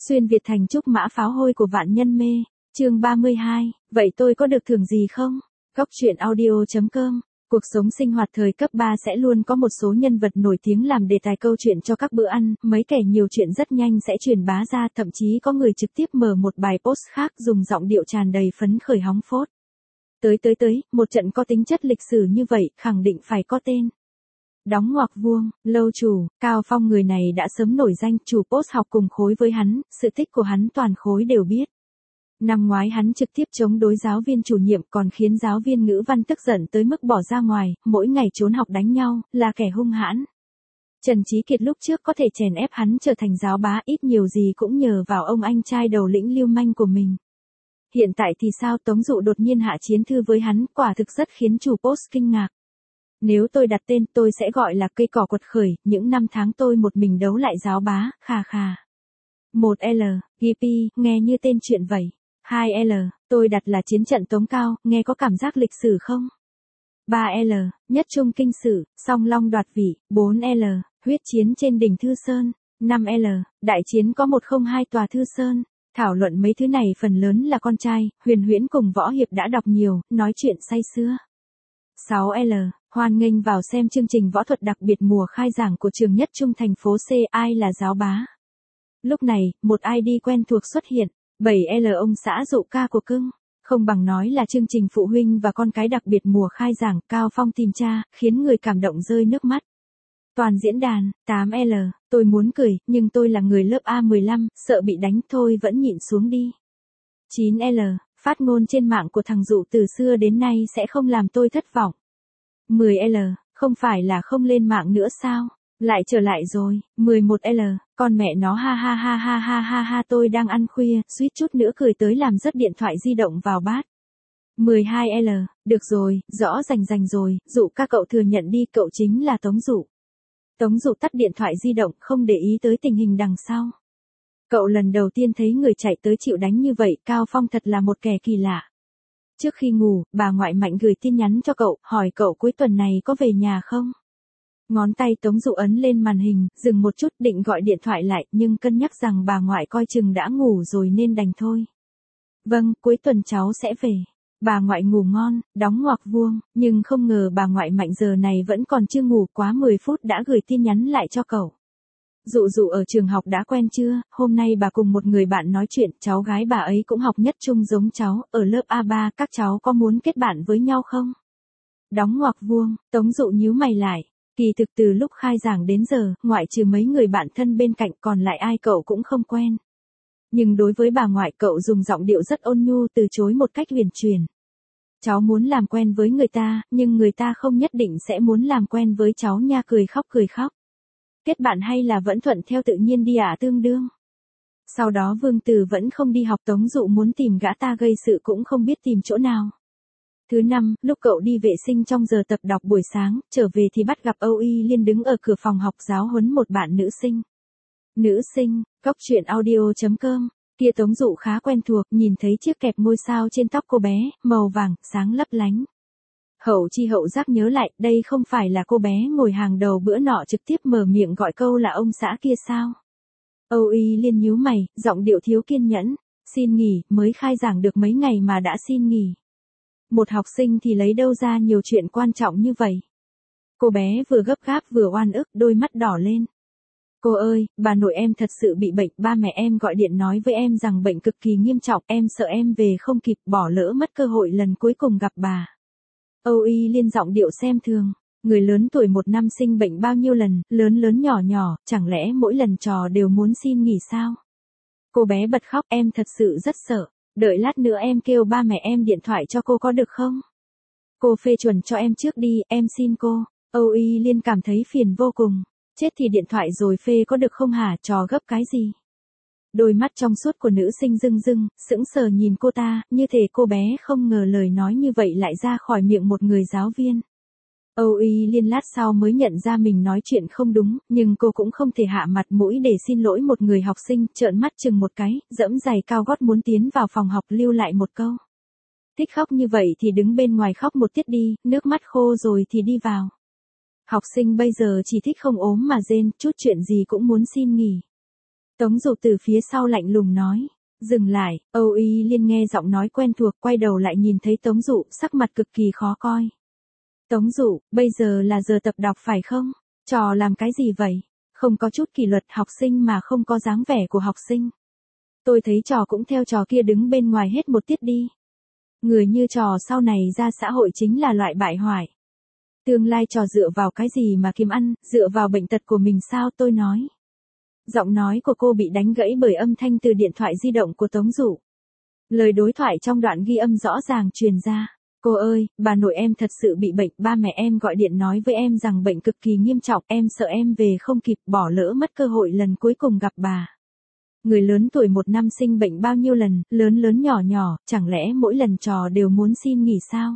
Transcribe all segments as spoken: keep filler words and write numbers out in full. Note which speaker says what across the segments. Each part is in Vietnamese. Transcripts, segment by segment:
Speaker 1: Xuyên Việt thành trúc mã pháo hôi của vạn nhân mê, chương ba mươi hai, vậy tôi có được thưởng gì không? Góc truyện audio.com. Cuộc sống sinh hoạt thời cấp ba sẽ luôn có một số nhân vật nổi tiếng làm đề tài câu chuyện cho các bữa ăn, mấy kẻ nhiều chuyện rất nhanh sẽ truyền bá ra, thậm chí có người trực tiếp mở một bài post khác dùng giọng điệu tràn đầy phấn khởi hóng phốt. Tới tới tới, một trận có tính chất lịch sử như vậy, khẳng định phải có tên. Đóng ngoặc vuông, lâu chủ, Cao Phong người này đã sớm nổi danh, chủ post học cùng khối với hắn, sự tích của hắn toàn khối đều biết. Năm ngoái hắn trực tiếp chống đối giáo viên chủ nhiệm còn khiến giáo viên ngữ văn tức giận tới mức bỏ ra ngoài, mỗi ngày trốn học đánh nhau, là kẻ hung hãn. Trần Chí Kiệt lúc trước có thể chèn ép hắn trở thành giáo bá ít nhiều gì cũng nhờ vào ông anh trai đầu lĩnh lưu manh của mình. Hiện tại thì sao, Tống Dụ đột nhiên hạ chiến thư với hắn, quả thực rất khiến chủ post kinh ngạc. Nếu tôi đặt tên tôi sẽ gọi là cây cỏ quật khởi, những năm tháng tôi một mình đấu lại giáo bá, khà khà. một L, giê pê, nghe như tên chuyện vậy. hai L, tôi đặt là chiến trận Tống Cao, nghe có cảm giác lịch sử không? ba L, nhất trung kinh sử, song long đoạt vị. bốn L, huyết chiến trên đỉnh Thư Sơn. năm L, đại chiến có một không hai tòa Thư Sơn. Thảo luận mấy thứ này phần lớn là con trai, Huyền Huyễn cùng Võ Hiệp đã đọc nhiều, nói chuyện say sưa. sáu L, hoan nghênh vào xem chương trình võ thuật đặc biệt mùa khai giảng của trường nhất trung thành phố C, ai là giáo bá? Lúc này, một i đê quen thuộc xuất hiện. bảy L, ông xã dụ ca của cưng. Không bằng nói là chương trình phụ huynh và con cái đặc biệt mùa khai giảng, Cao Phong tìm cha, khiến người cảm động rơi nước mắt. Toàn diễn đàn. tám L, tôi muốn cười, nhưng tôi là người lớp A mười lăm, sợ bị đánh thôi vẫn nhịn xuống đi. chín L, phát ngôn trên mạng của thằng Dụ từ xưa đến nay sẽ không làm tôi thất vọng. mười L, không phải là không lên mạng nữa sao? Lại trở lại rồi. mười một L, con mẹ nó ha ha ha ha ha ha ha tôi đang ăn khuya, suýt chút nữa cười tới làm rớt điện thoại di động vào bát. mười hai L, được rồi, rõ rành rành rồi, Dụ ca cậu thừa nhận đi, cậu chính là Tống Dụ. Tống Dụ tắt điện thoại di động, không để ý tới tình hình đằng sau. Cậu lần đầu tiên thấy người chạy tới chịu đánh như vậy, Cao Phong thật là một kẻ kỳ lạ. Trước khi ngủ, bà ngoại Mạnh gửi tin nhắn cho cậu, hỏi cậu cuối tuần này có về nhà không? Ngón tay Tống Dụ ấn lên màn hình, dừng một chút định gọi điện thoại lại, nhưng cân nhắc rằng bà ngoại coi chừng đã ngủ rồi nên đành thôi. Vâng, cuối tuần cháu sẽ về. Bà ngoại ngủ ngon, đóng ngoặc vuông, nhưng không ngờ bà ngoại Mạnh giờ này vẫn còn chưa ngủ, quá mười phút đã gửi tin nhắn lại cho cậu. Dụ Dụ ở trường học đã quen chưa? Hôm nay bà cùng một người bạn nói chuyện, cháu gái bà ấy cũng học nhất trung giống cháu, ở lớp A ba, các cháu có muốn kết bạn với nhau không? Đóng ngoặc vuông, Tống Dụ nhíu mày lại. Kỳ thực từ lúc khai giảng đến giờ, ngoại trừ mấy người bạn thân bên cạnh còn lại ai cậu cũng không quen. Nhưng đối với bà ngoại cậu dùng giọng điệu rất ôn nhu từ chối một cách huyền chuyển. Cháu muốn làm quen với người ta, nhưng người ta không nhất định sẽ muốn làm quen với cháu nha, cười khóc cười khóc. Kết bạn hay là vẫn thuận theo tự nhiên đi ạ, tương đương. Sau đó Vương Từ vẫn không đi học, Tống Dụ muốn tìm gã ta gây sự cũng không biết tìm chỗ nào. Thứ năm, lúc cậu đi vệ sinh trong giờ tập đọc buổi sáng, trở về thì bắt gặp Âu Y Liên đứng ở cửa phòng học giáo huấn một bạn nữ sinh. Nữ sinh, góc truyện audio.com, kia Tống Dụ khá quen thuộc, nhìn thấy chiếc kẹp ngôi sao trên tóc cô bé, màu vàng, sáng lấp lánh. Hậu chi hậu giác nhớ lại, đây không phải là cô bé ngồi hàng đầu bữa nọ trực tiếp mở miệng gọi câu là ông xã kia sao? Âu Y Liên nhíu mày, giọng điệu thiếu kiên nhẫn, xin nghỉ, mới khai giảng được mấy ngày mà đã xin nghỉ. Một học sinh thì lấy đâu ra nhiều chuyện quan trọng như vậy? Cô bé vừa gấp gáp vừa oan ức, đôi mắt đỏ lên. Cô ơi, bà nội em thật sự bị bệnh, ba mẹ em gọi điện nói với em rằng bệnh cực kỳ nghiêm trọng, em sợ em về không kịp, bỏ lỡ mất cơ hội lần cuối cùng gặp bà. Âu Y Liên giọng điệu xem thường, người lớn tuổi một năm sinh bệnh bao nhiêu lần, lớn lớn nhỏ nhỏ, chẳng lẽ mỗi lần trò đều muốn xin nghỉ sao? Cô bé bật khóc, em thật sự rất sợ. Đợi lát nữa em kêu ba mẹ em điện thoại cho cô có được không? Cô phê chuẩn cho em trước đi, em xin cô. Âu Y Liên cảm thấy phiền vô cùng. Chết thì điện thoại rồi phê có được không hả, trò gấp cái gì? Đôi mắt trong suốt của nữ sinh rưng rưng, sững sờ nhìn cô ta, như thể cô bé không ngờ lời nói như vậy lại ra khỏi miệng một người giáo viên. Âu Y Liên lát sau mới nhận ra mình nói chuyện không đúng, nhưng cô cũng không thể hạ mặt mũi để xin lỗi một người học sinh, trợn mắt chừng một cái, dẫm giày cao gót muốn tiến vào phòng học lưu lại một câu. Thích khóc như vậy thì đứng bên ngoài khóc một tiết đi, nước mắt khô rồi thì đi vào. Học sinh bây giờ chỉ thích không ốm mà rên, chút chuyện gì cũng muốn xin nghỉ. Tống Dụ từ phía sau lạnh lùng nói. Dừng lại, Âu Y Liên nghe giọng nói quen thuộc, quay đầu lại nhìn thấy Tống Dụ, sắc mặt cực kỳ khó coi. Tống Dụ, bây giờ là giờ tập đọc phải không? Trò làm cái gì vậy? Không có chút kỷ luật học sinh mà không có dáng vẻ của học sinh. Tôi thấy trò cũng theo trò kia đứng bên ngoài hết một tiết đi. Người như trò sau này ra xã hội chính là loại bại hoại. Tương lai trò dựa vào cái gì mà kiếm ăn, dựa vào bệnh tật của mình sao, tôi nói. Giọng nói của cô bị đánh gãy bởi âm thanh từ điện thoại di động của Tống Dụ. Lời đối thoại trong đoạn ghi âm rõ ràng truyền ra. Cô ơi, bà nội em thật sự bị bệnh, ba mẹ em gọi điện nói với em rằng bệnh cực kỳ nghiêm trọng, em sợ em về không kịp, bỏ lỡ mất cơ hội lần cuối cùng gặp bà. Người lớn tuổi một năm sinh bệnh bao nhiêu lần, lớn lớn nhỏ nhỏ, chẳng lẽ mỗi lần trò đều muốn xin nghỉ sao?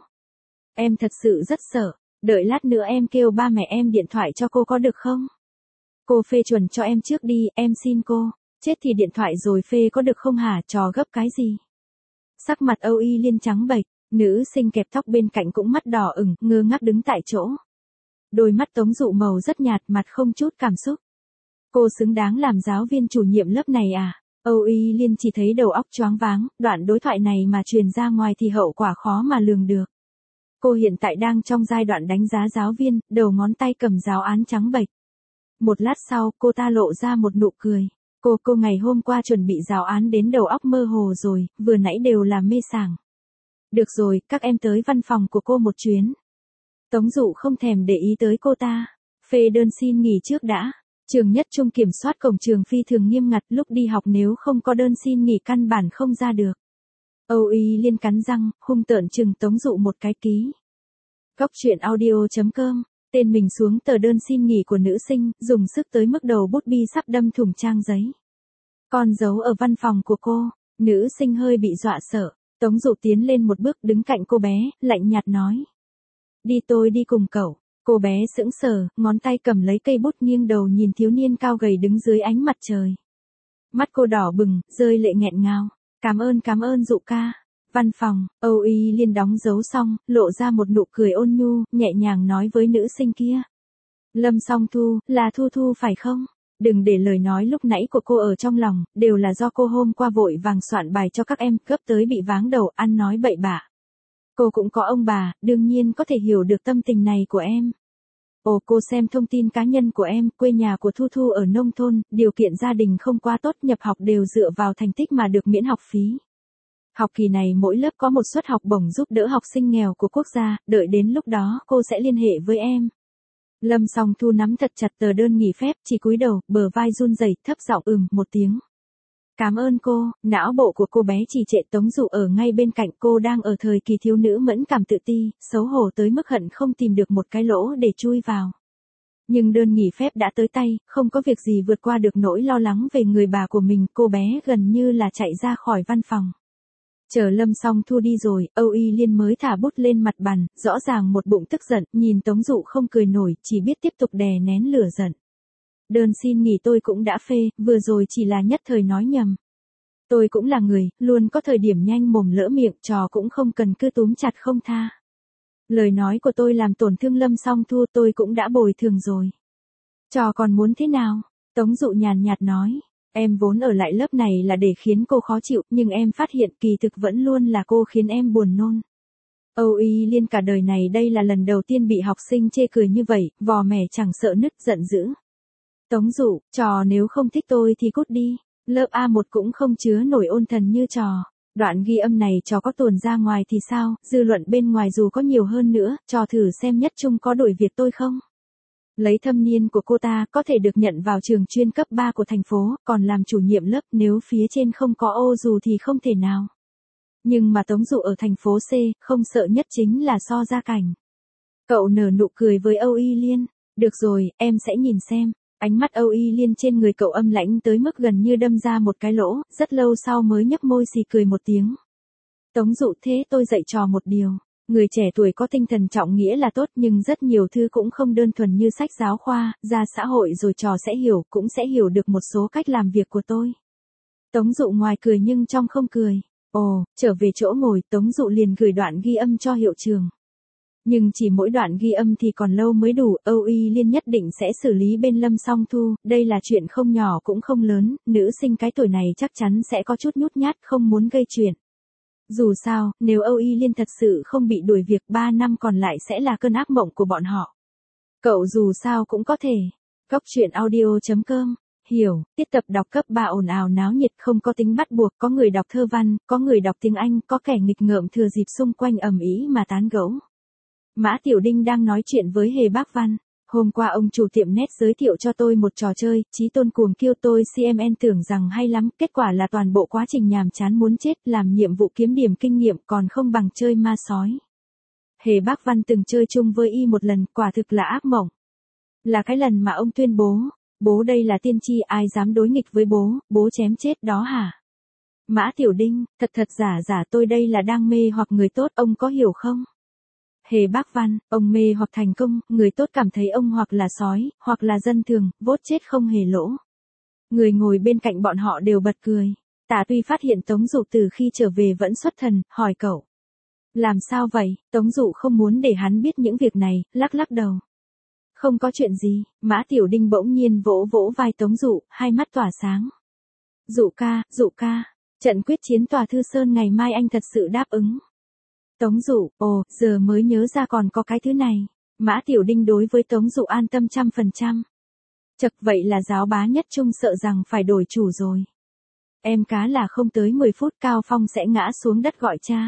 Speaker 1: Em thật sự rất sợ, đợi lát nữa em kêu ba mẹ em điện thoại cho cô có được không? Cô phê chuẩn cho em trước đi, em xin cô. Chết thì điện thoại rồi phê có được không hả, trò gấp cái gì? Sắc mặt Âu Y Liên trắng bệch, nữ sinh kẹp tóc bên cạnh cũng mắt đỏ ửng, ngơ ngác đứng tại chỗ. Đôi mắt Tống Dụ màu rất nhạt, mặt không chút cảm xúc. Cô xứng đáng làm giáo viên chủ nhiệm lớp này à? Âu Y Liên chỉ thấy đầu óc choáng váng, đoạn đối thoại này mà truyền ra ngoài thì hậu quả khó mà lường được. Cô hiện tại đang trong giai đoạn đánh giá giáo viên, đầu ngón tay cầm giáo án trắng bệch. Một lát sau, cô ta lộ ra một nụ cười. Cô, cô ngày hôm qua chuẩn bị giáo án đến đầu óc mơ hồ rồi, vừa nãy đều là mê sảng. Được rồi, các em tới văn phòng của cô một chuyến. Tống Dụ không thèm để ý tới cô ta. Phê đơn xin nghỉ trước đã. Trường Nhất Trung kiểm soát cổng trường phi thường nghiêm ngặt, lúc đi học nếu không có đơn xin nghỉ căn bản không ra được. Âu Y Liên cắn răng, hung tợn chừng Tống Dụ một cái ký. Góc truyện audio chấm com, tên mình xuống tờ đơn xin nghỉ của nữ sinh, dùng sức tới mức đầu bút bi sắp đâm thủng trang giấy. Con dấu ở văn phòng của cô, nữ sinh hơi bị dọa sợ. Tống Dụ tiến lên một bước đứng cạnh cô bé, lạnh nhạt nói. Đi, tôi đi cùng cậu. Cô bé sững sờ, ngón tay cầm lấy cây bút nghiêng đầu nhìn thiếu niên cao gầy đứng dưới ánh mặt trời. Mắt cô đỏ bừng, rơi lệ nghẹn ngào. Cảm ơn cảm ơn Dụ ca. Văn phòng, Âu Y Liên đóng dấu xong, lộ ra một nụ cười ôn nhu, nhẹ nhàng nói với nữ sinh kia. Lâm Song Thu, là Thu Thu phải không? Đừng để lời nói lúc nãy của cô ở trong lòng, đều là do cô hôm qua vội vàng soạn bài cho các em, gấp tới bị váng đầu, ăn nói bậy bạ. Cô cũng có ông bà, đương nhiên có thể hiểu được tâm tình này của em. Ồ, cô xem thông tin cá nhân của em, quê nhà của Thu Thu ở nông thôn, điều kiện gia đình không quá tốt, nhập học đều dựa vào thành tích mà được miễn học phí. Học kỳ này mỗi lớp có một suất học bổng giúp đỡ học sinh nghèo của quốc gia, đợi đến lúc đó cô sẽ liên hệ với em. Lâm Song Thu nắm thật chặt tờ đơn nghỉ phép, chỉ cúi đầu, bờ vai run rẩy, thấp giọng ừm một tiếng. Cảm ơn cô, não bộ của cô bé trì trệ. Tống Dụ ở ngay bên cạnh, cô đang ở thời kỳ thiếu nữ mẫn cảm tự ti, xấu hổ tới mức hận không tìm được một cái lỗ để chui vào. Nhưng đơn nghỉ phép đã tới tay, không có việc gì vượt qua được nỗi lo lắng về người bà của mình, cô bé gần như là chạy ra khỏi văn phòng. Chờ Lâm Song Thu đi rồi, Âu Y Liên mới thả bút lên mặt bàn, rõ ràng một bụng tức giận, nhìn Tống Dụ không cười nổi, chỉ biết tiếp tục đè nén lửa giận. Đơn xin nghỉ tôi cũng đã phê, vừa rồi chỉ là nhất thời nói nhầm. Tôi cũng là người, luôn có thời điểm nhanh mồm lỡ miệng, trò cũng không cần cứ túm chặt không tha. Lời nói của tôi làm tổn thương Lâm Song Thu, tôi cũng đã bồi thường rồi. Trò còn muốn thế nào? Tống Dụ nhàn nhạt nói. Em vốn ở lại lớp này là để khiến cô khó chịu, nhưng em phát hiện kỳ thực vẫn luôn là cô khiến em buồn nôn. Âu Y Liên cả đời này đây là lần đầu tiên bị học sinh chê cười như vậy, vò mẻ chẳng sợ nứt, giận dữ. Tống Dụ, trò nếu không thích tôi thì cút đi, lớp A một cũng không chứa nổi ôn thần như trò. Đoạn ghi âm này trò có tuồn ra ngoài thì sao, dư luận bên ngoài dù có nhiều hơn nữa, trò thử xem Nhất Trung có đuổi việc tôi không? Lấy thâm niên của cô ta có thể được nhận vào trường chuyên cấp ba của thành phố, còn làm chủ nhiệm lớp, nếu phía trên không có ô dù thì không thể nào. Nhưng mà Tống Dụ ở thành phố C, không sợ nhất chính là so gia cảnh. Cậu nở nụ cười với Âu Y Liên. Được rồi, em sẽ nhìn xem. Ánh mắt Âu Y Liên trên người cậu âm lãnh tới mức gần như đâm ra một cái lỗ, rất lâu sau mới nhấp môi xì cười một tiếng. Tống Dụ, thế tôi dạy trò một điều. Người trẻ tuổi có tinh thần trọng nghĩa là tốt, nhưng rất nhiều thứ cũng không đơn thuần như sách giáo khoa, ra xã hội rồi trò sẽ hiểu, cũng sẽ hiểu được một số cách làm việc của tôi. Tống Dụ ngoài cười nhưng trong không cười. Ồ, trở về chỗ ngồi, Tống Dụ liền gửi đoạn ghi âm cho hiệu trưởng. Nhưng chỉ mỗi đoạn ghi âm thì còn lâu mới đủ, Âu Y Liên nhất định sẽ xử lý bên Lâm Song Thu, đây là chuyện không nhỏ cũng không lớn, nữ sinh cái tuổi này chắc chắn sẽ có chút nhút nhát không muốn gây chuyện. Dù sao, nếu Âu Y Liên thật sự không bị đuổi việc ba năm còn lại sẽ là cơn ác mộng của bọn họ. Cậu dù sao cũng có thể. Góc truyện audio chấm com. Hiểu, tiết tập đọc cấp ba ồn ào náo nhiệt không có tính bắt buộc, có người đọc thơ văn, có người đọc tiếng Anh, có kẻ nghịch ngợm thừa dịp xung quanh ầm ĩ mà tán gẫu. Mã Tiểu Đinh đang nói chuyện với Hề Bác Văn. Hôm qua ông chủ tiệm net giới thiệu cho tôi một trò chơi, Chí Tôn cuồng kêu tôi xê em en tưởng rằng hay lắm, kết quả là toàn bộ quá trình nhàm chán muốn chết, làm nhiệm vụ kiếm điểm kinh nghiệm còn không bằng chơi ma sói. Hề Bác Văn từng chơi chung với y một lần, quả thực là ác mộng. Là cái lần mà ông tuyên bố, bố đây là tiên tri, ai dám đối nghịch với bố, bố chém chết đó hả? Mã Tiểu Đinh, thật thật giả giả tôi đây là đang mê hoặc người tốt, ông có hiểu không? Hề Bác Văn, ông mê hoặc thành công, người tốt cảm thấy ông hoặc là sói, hoặc là dân thường, vốt chết không hề lỗ. Người ngồi bên cạnh bọn họ đều bật cười. Tả Tuy phát hiện Tống Dụ từ khi trở về vẫn xuất thần, hỏi cậu. Làm sao vậy? Tống Dụ không muốn để hắn biết những việc này, lắc lắc đầu. Không có chuyện gì, Mã Tiểu Đinh bỗng nhiên vỗ vỗ vai Tống Dụ, hai mắt tỏa sáng. Dụ ca, Dụ ca, trận quyết chiến Tòa Thư Sơn ngày mai anh thật sự đáp ứng. Tống Dụ, ồ, giờ mới nhớ ra còn có cái thứ này. Mã Tiểu Đinh đối với Tống Dụ an tâm trăm phần trăm. Chật vậy là giáo bá nhất trung sợ rằng phải đổi chủ rồi. Em cá là không tới mười phút Cao Phong sẽ ngã xuống đất gọi cha.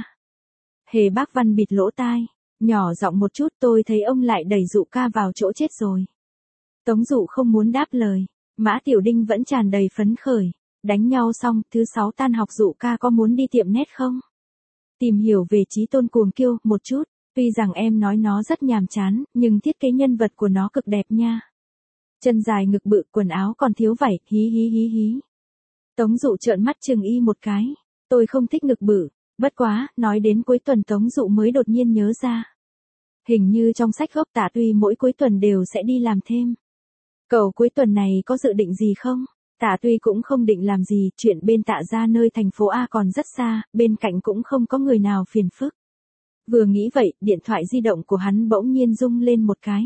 Speaker 1: Hề Bác Văn bịt lỗ tai, nhỏ giọng một chút tôi thấy ông lại đẩy Dụ ca vào chỗ chết rồi. Tống Dụ không muốn đáp lời, Mã Tiểu Đinh vẫn tràn đầy phấn khởi. Đánh nhau xong, thứ sáu tan học Dụ ca có muốn đi tiệm net không? Tìm hiểu về Chí Tôn cuồng kiêu, một chút, tuy rằng em nói nó rất nhàm chán, nhưng thiết kế nhân vật của nó cực đẹp nha. Chân dài ngực bự, quần áo còn thiếu vảy, hí hí hí hí. Tống Dụ trợn mắt chừng y một cái, tôi không thích ngực bự, bất quá, nói đến cuối tuần Tống Dụ mới đột nhiên nhớ ra. Hình như trong sách gốc Tả Tuy mỗi cuối tuần đều sẽ đi làm thêm. Cậu cuối tuần này có dự định gì không? Tả Tuy cũng không định làm gì, chuyện bên Tạ gia nơi thành phố A còn rất xa, bên cạnh cũng không có người nào phiền phức. Vừa nghĩ vậy, điện thoại di động của hắn bỗng nhiên rung lên một cái.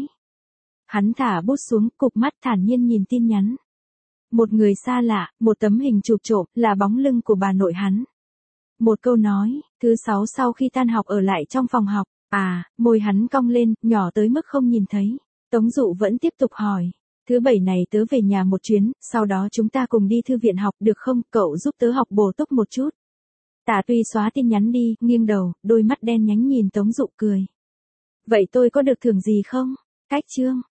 Speaker 1: Hắn thả bút xuống, cụp mắt thản nhiên nhìn tin nhắn. Một người xa lạ, một tấm hình chụp trộm, là bóng lưng của bà nội hắn. Một câu nói, thứ sáu sau khi tan học ở lại trong phòng học, à, môi hắn cong lên, nhỏ tới mức không nhìn thấy. Tống Dụ vẫn tiếp tục hỏi. Thứ bảy này tớ về nhà một chuyến, sau đó chúng ta cùng đi thư viện học, được không, cậu giúp tớ học bổ túc một chút. Tả Tuy xóa tin nhắn đi, nghiêng đầu, đôi mắt đen nhánh nhìn Tống Dụ cười. Vậy tôi có được thưởng gì không? Cách chương.